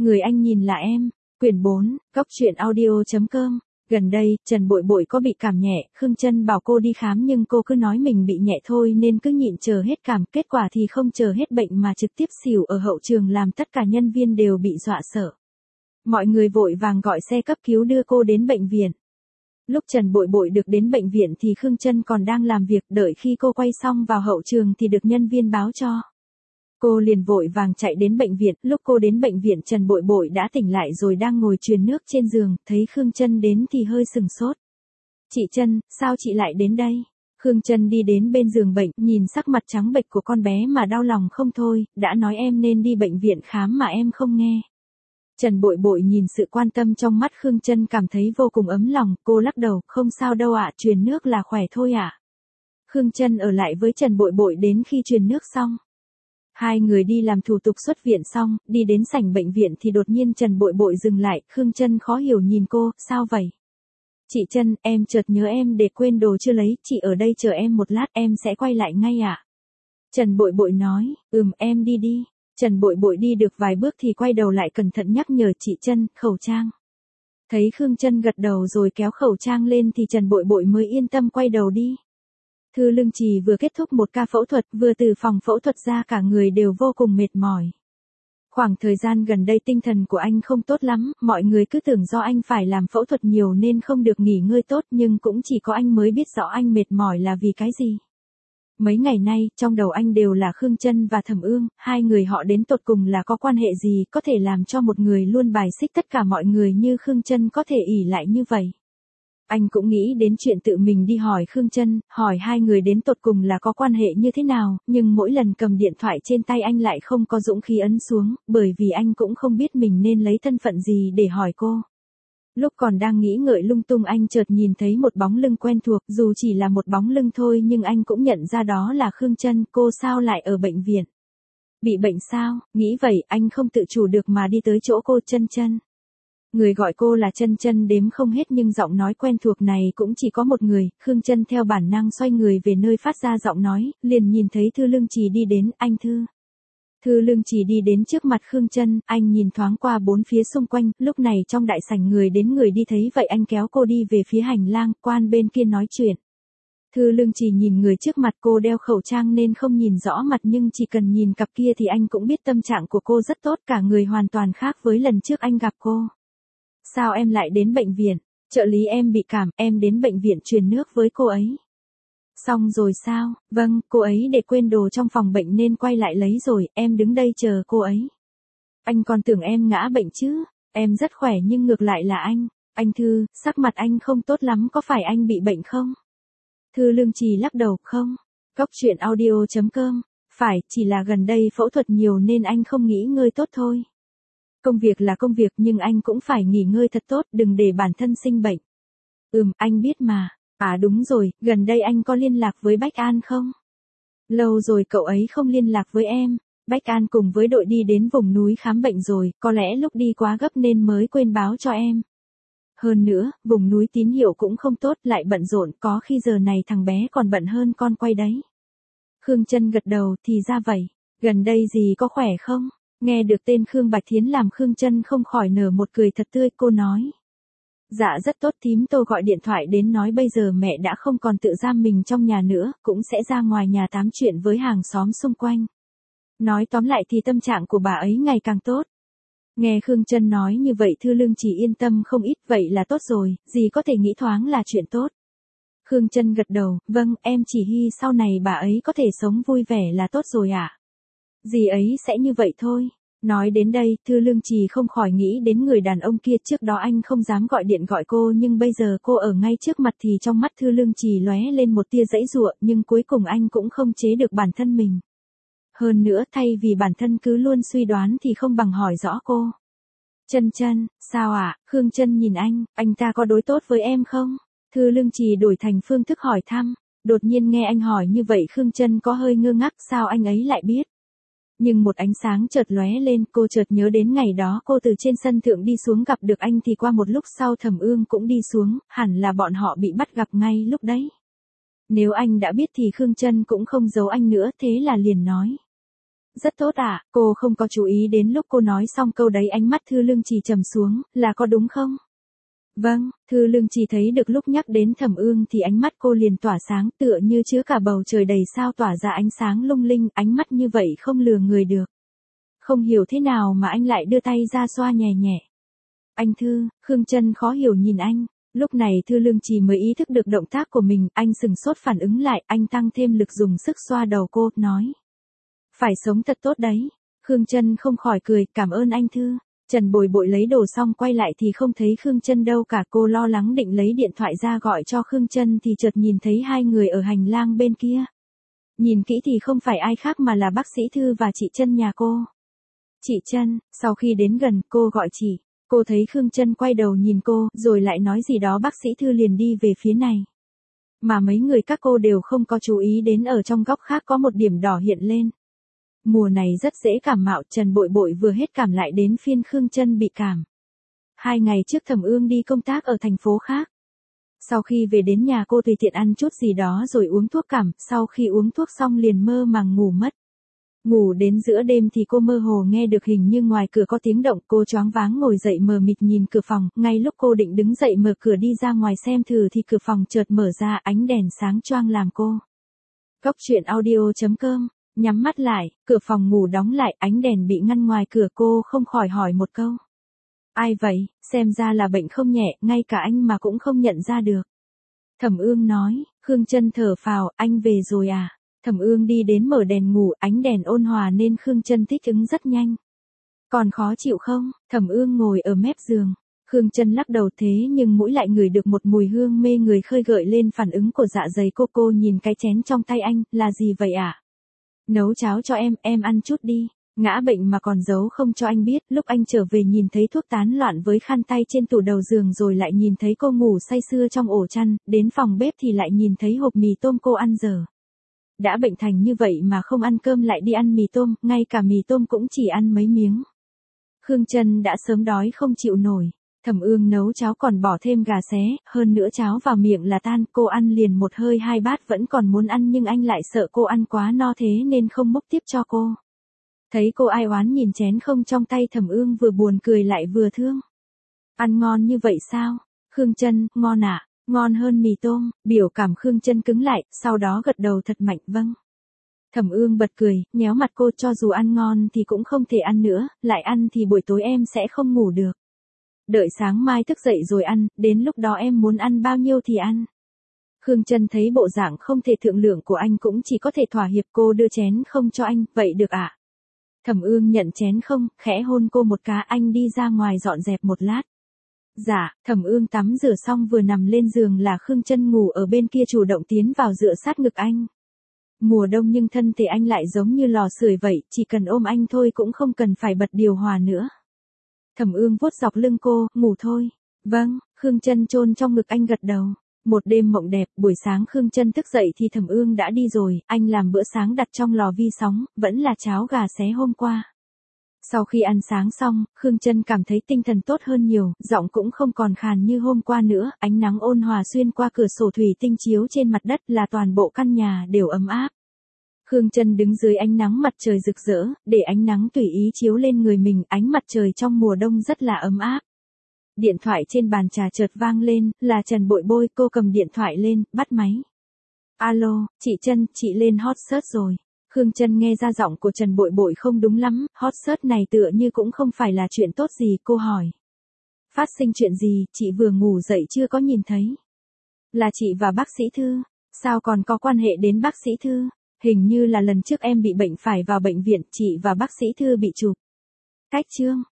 Người anh nhìn là em. Quyển 4, Góc truyện audio.com. Gần đây, Trần Bội Bội có bị cảm nhẹ, Khương Trân bảo cô đi khám nhưng cô cứ nói mình bị nhẹ thôi nên cứ nhịn chờ hết cảm, kết quả thì không chờ hết bệnh mà trực tiếp xỉu ở hậu trường làm tất cả nhân viên đều bị dọa sợ. Mọi người vội vàng gọi xe cấp cứu đưa cô đến bệnh viện. Lúc Trần Bội Bội được đến bệnh viện thì Khương Trân còn đang làm việc, đợi khi cô quay xong vào hậu trường thì được nhân viên báo cho. Cô liền vội vàng chạy đến bệnh viện, lúc cô đến bệnh viện Trần Bội Bội đã tỉnh lại rồi đang ngồi truyền nước trên giường, thấy Khương Trân đến thì hơi sừng sốt. Chị Trân, sao chị lại đến đây? Khương Trân đi đến bên giường bệnh, nhìn sắc mặt trắng bệch của con bé mà đau lòng không thôi, đã nói em nên đi bệnh viện khám mà em không nghe. Trần Bội Bội nhìn sự quan tâm trong mắt Khương Trân cảm thấy vô cùng ấm lòng, cô lắc đầu, không sao đâu ạ, truyền nước là khỏe thôi ạ. Khương Trân ở lại với Trần Bội Bội đến khi truyền nước xong. Hai người đi làm thủ tục xuất viện xong, đi đến sảnh bệnh viện thì đột nhiên Trần Bội Bội dừng lại, Khương Trân khó hiểu nhìn cô, sao vậy? Chị Trân, em chợt nhớ em để quên đồ chưa lấy, chị ở đây chờ em một lát, em sẽ quay lại ngay ạ. Trần Bội Bội nói, em đi đi. Trần Bội Bội đi được vài bước thì quay đầu lại cẩn thận nhắc nhở chị Trân, khẩu trang. Thấy Khương Trân gật đầu rồi kéo khẩu trang lên thì Trần Bội Bội mới yên tâm quay đầu đi. Thư Lương Trì vừa kết thúc một ca phẫu thuật, vừa từ phòng phẫu thuật ra cả người đều vô cùng mệt mỏi. Khoảng thời gian gần đây tinh thần của anh không tốt lắm, mọi người cứ tưởng do anh phải làm phẫu thuật nhiều nên không được nghỉ ngơi tốt nhưng cũng chỉ có anh mới biết rõ anh mệt mỏi là vì cái gì. Mấy ngày nay, trong đầu anh đều là Khương Trân và Thẩm Ương, hai người họ đến tột cùng là có quan hệ gì có thể làm cho một người luôn bài xích tất cả mọi người như Khương Trân có thể ỷ lại như vậy. Anh cũng nghĩ đến chuyện tự mình đi hỏi Khương Trân, hỏi hai người đến tột cùng là có quan hệ như thế nào, nhưng mỗi lần cầm điện thoại trên tay anh lại không có dũng khí ấn xuống, bởi vì anh cũng không biết mình nên lấy thân phận gì để hỏi cô. Lúc còn đang nghĩ ngợi lung tung anh chợt nhìn thấy một bóng lưng quen thuộc, dù chỉ là một bóng lưng thôi nhưng anh cũng nhận ra đó là Khương Trân, cô sao lại ở bệnh viện? Bị bệnh sao? Nghĩ vậy, anh không tự chủ được mà đi tới chỗ cô. Trân Trân. Người gọi cô là Trân Trân đếm không hết nhưng giọng nói quen thuộc này cũng chỉ có một người, Khương Trân theo bản năng xoay người về nơi phát ra giọng nói, liền nhìn thấy Thư Lương Trì đi đến, anh Thư. Thư Lương Trì đi đến trước mặt Khương Trân, anh nhìn thoáng qua bốn phía xung quanh, lúc này trong đại sảnh người đến người đi thấy vậy anh kéo cô đi về phía hành lang, quan bên kia nói chuyện. Thư Lương Trì nhìn người trước mặt, cô đeo khẩu trang nên không nhìn rõ mặt nhưng chỉ cần nhìn cặp kia thì anh cũng biết tâm trạng của cô rất tốt, cả người hoàn toàn khác với lần trước anh gặp cô. Sao em lại đến bệnh viện? Trợ lý em bị cảm, em đến bệnh viện truyền nước với cô ấy. Xong rồi sao? Vâng, cô ấy để quên đồ trong phòng bệnh nên quay lại lấy rồi, em đứng đây chờ cô ấy. Anh còn tưởng em ngã bệnh chứ? Em rất khỏe nhưng ngược lại là anh Thư, sắc mặt anh không tốt lắm, có phải anh bị bệnh không? Thư Lương Trì lắc đầu, không. Góc truyện audio.com, phải, chỉ là gần đây phẫu thuật nhiều nên anh không nghỉ ngơi tốt thôi. Công việc là công việc nhưng anh cũng phải nghỉ ngơi thật tốt, đừng để bản thân sinh bệnh. Anh biết mà. À đúng rồi, gần đây anh có liên lạc với Bách An không? Lâu rồi cậu ấy không liên lạc với em. Bách An cùng với đội đi đến vùng núi khám bệnh rồi, có lẽ lúc đi quá gấp nên mới quên báo cho em. Hơn nữa, vùng núi tín hiệu cũng không tốt, lại bận rộn, có khi giờ này thằng bé còn bận hơn con quay đấy. Khương Trân gật đầu, thì ra vậy. Gần đây gì có khỏe không? Nghe được tên Khương Bạch Thiến làm Khương Trân không khỏi nở một cười thật tươi, cô nói. Dạ rất tốt, thím Tô gọi điện thoại đến nói bây giờ mẹ đã không còn tự giam mình trong nhà nữa, cũng sẽ ra ngoài nhà tám chuyện với hàng xóm xung quanh. Nói tóm lại thì tâm trạng của bà ấy ngày càng tốt. Nghe Khương Trân nói như vậy Thư Lương chỉ yên tâm không ít, vậy là tốt rồi, dì có thể nghĩ thoáng là chuyện tốt. Khương Trân gật đầu, vâng, em chỉ hy sau này bà ấy có thể sống vui vẻ là tốt rồi ạ. Dì ấy sẽ như vậy thôi. Nói đến đây, Thư Lương Trì không khỏi nghĩ đến người đàn ông kia, trước đó anh không dám gọi điện gọi cô nhưng bây giờ cô ở ngay trước mặt thì trong mắt Thư Lương Trì lóe lên một tia giãy giụa, nhưng cuối cùng anh cũng không chế được bản thân mình. Hơn nữa, thay vì bản thân cứ luôn suy đoán thì không bằng hỏi rõ cô. Trân Trân, sao ạ? Khương Trân nhìn anh ta có đối tốt với em không? Thư Lương Trì đổi thành phương thức hỏi thăm. Đột nhiên nghe anh hỏi như vậy Khương Trân có hơi ngơ ngác, sao anh ấy lại biết? Nhưng một ánh sáng chợt lóe lên, cô chợt nhớ đến ngày đó cô từ trên sân thượng đi xuống gặp được anh thì qua một lúc sau Thẩm Ương cũng đi xuống, hẳn là bọn họ bị bắt gặp ngay lúc đấy. Nếu anh đã biết thì Khương Trân cũng không giấu anh nữa, thế là liền nói. Rất tốt ạ, cô không có chú ý đến lúc cô nói xong câu đấy ánh mắt Thư Lương Trì trầm xuống, là có đúng không? Vâng, Thư Lương Trì thấy được lúc nhắc đến Thẩm Ương thì ánh mắt cô liền tỏa sáng tựa như chứa cả bầu trời đầy sao tỏa ra ánh sáng lung linh, ánh mắt như vậy không lừa người được. Không hiểu thế nào mà anh lại đưa tay ra xoa nhẹ nhẹ. Anh Thư, Khương Chân khó hiểu nhìn anh. Lúc này Thư Lương Trì mới ý thức được động tác của mình, anh sừng sốt phản ứng lại, anh tăng thêm lực dùng sức xoa đầu cô, nói. Phải sống thật tốt đấy. Khương Chân không khỏi cười, cảm ơn anh Thư. Trần Bội Bội lấy đồ xong quay lại thì không thấy Khương Chân đâu cả, cô lo lắng định lấy điện thoại ra gọi cho Khương Chân thì chợt nhìn thấy hai người ở hành lang bên kia. Nhìn kỹ thì không phải ai khác mà là bác sĩ Thư và chị Chân nhà cô. Chị Chân, sau khi đến gần cô gọi chị. Cô thấy Khương Chân quay đầu nhìn cô, rồi lại nói gì đó bác sĩ Thư liền đi về phía này. Mà mấy người các cô đều không có chú ý đến ở trong góc khác có một điểm đỏ hiện lên. Mùa này rất dễ cảm mạo, Trần Bội Bội vừa hết cảm lại đến phiên Khương Chân bị cảm. 2 ngày trước Thẩm Ương đi công tác ở thành phố khác. Sau khi về đến nhà cô tùy tiện ăn chút gì đó rồi uống thuốc cảm, sau khi uống thuốc xong liền mơ màng ngủ mất. Ngủ đến giữa đêm thì cô mơ hồ nghe được hình như ngoài cửa có tiếng động, cô choáng váng ngồi dậy mờ mịt nhìn cửa phòng, ngay lúc cô định đứng dậy mở cửa đi ra ngoài xem thử thì cửa phòng chợt mở ra, ánh đèn sáng choang làm cô. Cốc truyện audio.com, nhắm mắt lại, cửa phòng ngủ đóng lại, ánh đèn bị ngăn ngoài cửa, cô không khỏi hỏi một câu. Ai vậy, xem ra là bệnh không nhẹ, ngay cả anh mà cũng không nhận ra được. Thẩm Ương nói, Khương Chân thở phào, anh về rồi à? Thẩm Ương đi đến mở đèn ngủ, ánh đèn ôn hòa nên Khương Chân thích ứng rất nhanh. Còn khó chịu không? Thẩm Ương ngồi ở mép giường. Khương Chân lắc đầu, thế nhưng mũi lại ngửi được một mùi hương mê người khơi gợi lên phản ứng của dạ dày cô nhìn cái chén trong tay anh, là gì vậy ạ? Nấu cháo cho em ăn chút đi. Ngã bệnh mà còn giấu không cho anh biết, lúc anh trở về nhìn thấy thuốc tán loạn với khăn tay trên tủ đầu giường rồi lại nhìn thấy cô ngủ say sưa trong ổ chăn, đến phòng bếp thì lại nhìn thấy hộp mì tôm cô ăn dở. Đã bệnh thành như vậy mà không ăn cơm lại đi ăn mì tôm, ngay cả mì tôm cũng chỉ ăn mấy miếng. Khương Chân đã sớm đói không chịu nổi. Thẩm Ương nấu cháo còn bỏ thêm gà xé, hơn nữa cháo vào miệng là tan, cô ăn liền một hơi 2 bát vẫn còn muốn ăn nhưng anh lại sợ cô ăn quá no thế nên không múc tiếp cho cô. Thấy cô ai oán nhìn chén không trong tay Thẩm Ương vừa buồn cười lại vừa thương. Ăn ngon như vậy sao? Khương Chân, ngon ạ. Ngon hơn mì tôm, biểu cảm Khương Chân cứng lại, sau đó gật đầu thật mạnh, vâng. Thẩm Ương bật cười, nhéo mặt cô, cho dù ăn ngon thì cũng không thể ăn nữa, lại ăn thì buổi tối em sẽ không ngủ được. Đợi sáng mai thức dậy rồi ăn, đến lúc đó em muốn ăn bao nhiêu thì ăn. Khương Chân thấy bộ dạng không thể thượng lượng của anh cũng chỉ có thể thỏa hiệp, cô đưa chén không cho anh, vậy được ạ. Thẩm Ương nhận chén không, khẽ hôn cô một cái, anh đi ra ngoài dọn dẹp một lát. Dạ, Thẩm Ương tắm rửa xong vừa nằm lên giường là Khương Chân ngủ ở bên kia chủ động tiến vào dựa sát ngực anh. Mùa đông nhưng thân thể anh lại giống như lò sưởi vậy, chỉ cần ôm anh thôi cũng không cần phải bật điều hòa nữa. Thẩm Ương vuốt dọc lưng cô, ngủ thôi. Vâng, Khương Chân chôn trong ngực anh gật đầu. Một đêm mộng đẹp, buổi sáng Khương Chân thức dậy thì Thẩm Ương đã đi rồi, anh làm bữa sáng đặt trong lò vi sóng, vẫn là cháo gà xé hôm qua. Sau khi ăn sáng xong, Khương Chân cảm thấy tinh thần tốt hơn nhiều, giọng cũng không còn khàn như hôm qua nữa, ánh nắng ôn hòa xuyên qua cửa sổ thủy tinh chiếu trên mặt đất là toàn bộ căn nhà đều ấm áp. Khương Chân đứng dưới ánh nắng mặt trời rực rỡ, để ánh nắng tùy ý chiếu lên người mình, ánh mặt trời trong mùa đông rất là ấm áp. Điện thoại trên bàn trà chợt vang lên, là Trần Bội Bội, cô cầm điện thoại lên, bắt máy. Alo, chị Chân, chị lên hot search rồi. Khương Chân nghe ra giọng của Trần Bội Bội không đúng lắm, hot search này tựa như cũng không phải là chuyện tốt gì, cô hỏi. Phát sinh chuyện gì, chị vừa ngủ dậy chưa có nhìn thấy. Là chị và bác sĩ Thư, sao còn có quan hệ đến bác sĩ Thư? Hình như là lần trước em bị bệnh phải vào bệnh viện, chị và bác sĩ Thư bị chụp cách chương.